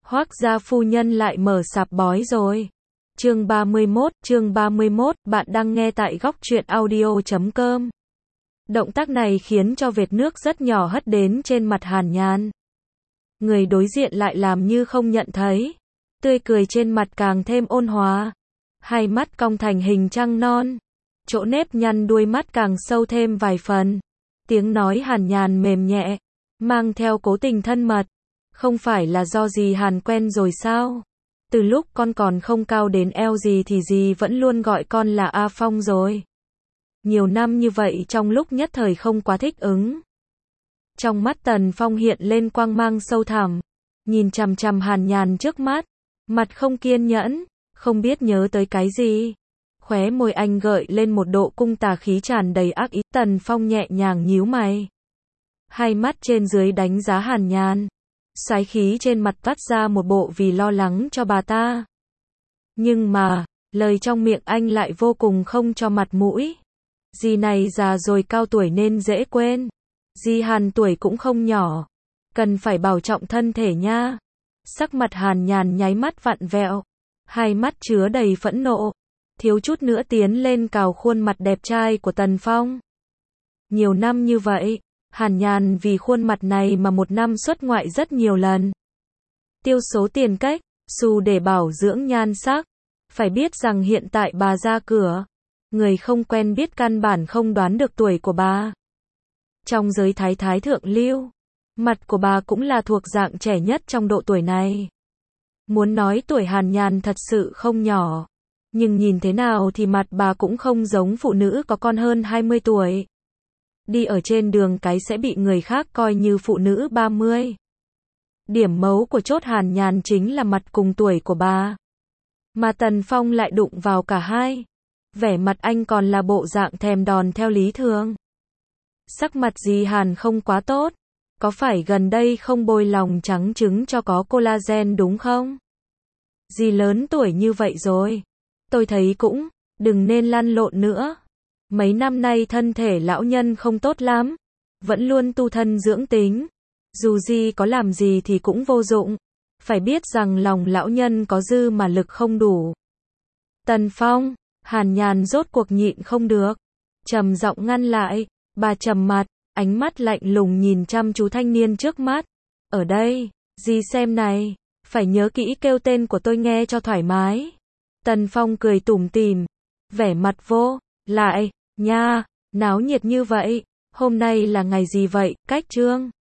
Hoác gia phu nhân lại mở sạp bói rồi. Chương 31, bạn đang nghe tại góc truyện audio.com. Động tác này khiến cho vệt nước rất nhỏ hất đến trên mặt Hàn Nhàn. Người đối diện lại làm như không nhận thấy. Tươi cười trên mặt càng thêm ôn hòa. Hai mắt cong thành hình trăng non. Chỗ nếp nhăn đuôi mắt càng sâu thêm vài phần. Tiếng nói Hàn Nhàn mềm nhẹ, mang theo cố tình thân mật. Không phải là do dì Hàn quen rồi sao? Từ lúc con còn không cao đến eo gì thì dì vẫn luôn gọi con là A Phong rồi. Nhiều năm như vậy trong lúc nhất thời không quá thích ứng. Trong mắt Tần Phong hiện lên quang mang sâu thẳm, nhìn chằm chằm Hàn Nhàn trước mắt, mặt không kiên nhẫn, không biết nhớ tới cái gì. Khóe môi anh gợi lên một độ cung tà khí tràn đầy ác ý. Tần Phong nhẹ nhàng nhíu mày, hai mắt trên dưới đánh giá Hàn Nhàn. Xoáy khí trên mặt toát ra một bộ vì lo lắng cho bà ta. Nhưng mà, lời trong miệng anh lại vô cùng không cho mặt mũi. Dì này già rồi, cao tuổi nên dễ quên. Dì Hàn tuổi cũng không nhỏ, cần phải bảo trọng thân thể nha. Sắc mặt Hàn Nhàn nháy mắt vặn vẹo, hai mắt chứa đầy phẫn nộ, thiếu chút nữa tiến lên cào khuôn mặt đẹp trai của Tần Phong. Nhiều năm như vậy, Hàn Nhàn vì khuôn mặt này mà một năm xuất ngoại rất nhiều lần. Tiêu số tiền cách, xu để bảo dưỡng nhan sắc. Phải biết rằng hiện tại bà ra cửa, người không quen biết căn bản không đoán được tuổi của bà. Trong giới thái thái thượng lưu, mặt của bà cũng là thuộc dạng trẻ nhất trong độ tuổi này. Muốn nói tuổi Hàn Nhàn thật sự không nhỏ, nhưng nhìn thế nào thì mặt bà cũng không giống phụ nữ có con hơn 20 tuổi. Đi ở trên đường cái sẽ bị người khác coi như phụ nữ 30. Điểm mấu của chốt Hàn Nhàn chính là mặt cùng tuổi của bà. Mà Tần Phong lại đụng vào cả hai. Vẻ mặt anh còn là bộ dạng thèm đòn theo lý thường. Sắc mặt dì Hàn không quá tốt. Có phải gần đây không bôi lòng trắng trứng cho có collagen đúng không? Dì lớn tuổi như vậy rồi, tôi thấy cũng đừng nên lăn lộn nữa. Mấy năm nay thân thể lão nhân không tốt lắm, vẫn luôn tu thân dưỡng tính. Dù gì có làm gì thì cũng vô dụng. Phải biết rằng lòng lão nhân có dư mà lực không đủ. Tần Phong, Hàn Nhàn rốt cuộc nhịn không được, trầm giọng ngăn lại. Bà trầm mặt, ánh mắt lạnh lùng nhìn chăm chú thanh niên trước mắt. Ở đây, dì xem này, phải nhớ kỹ kêu tên của tôi nghe cho thoải mái. Tần Phong cười tủm tỉm, vẻ mặt vô lại. Nha, náo nhiệt như vậy, hôm nay là ngày gì vậy? Cách trương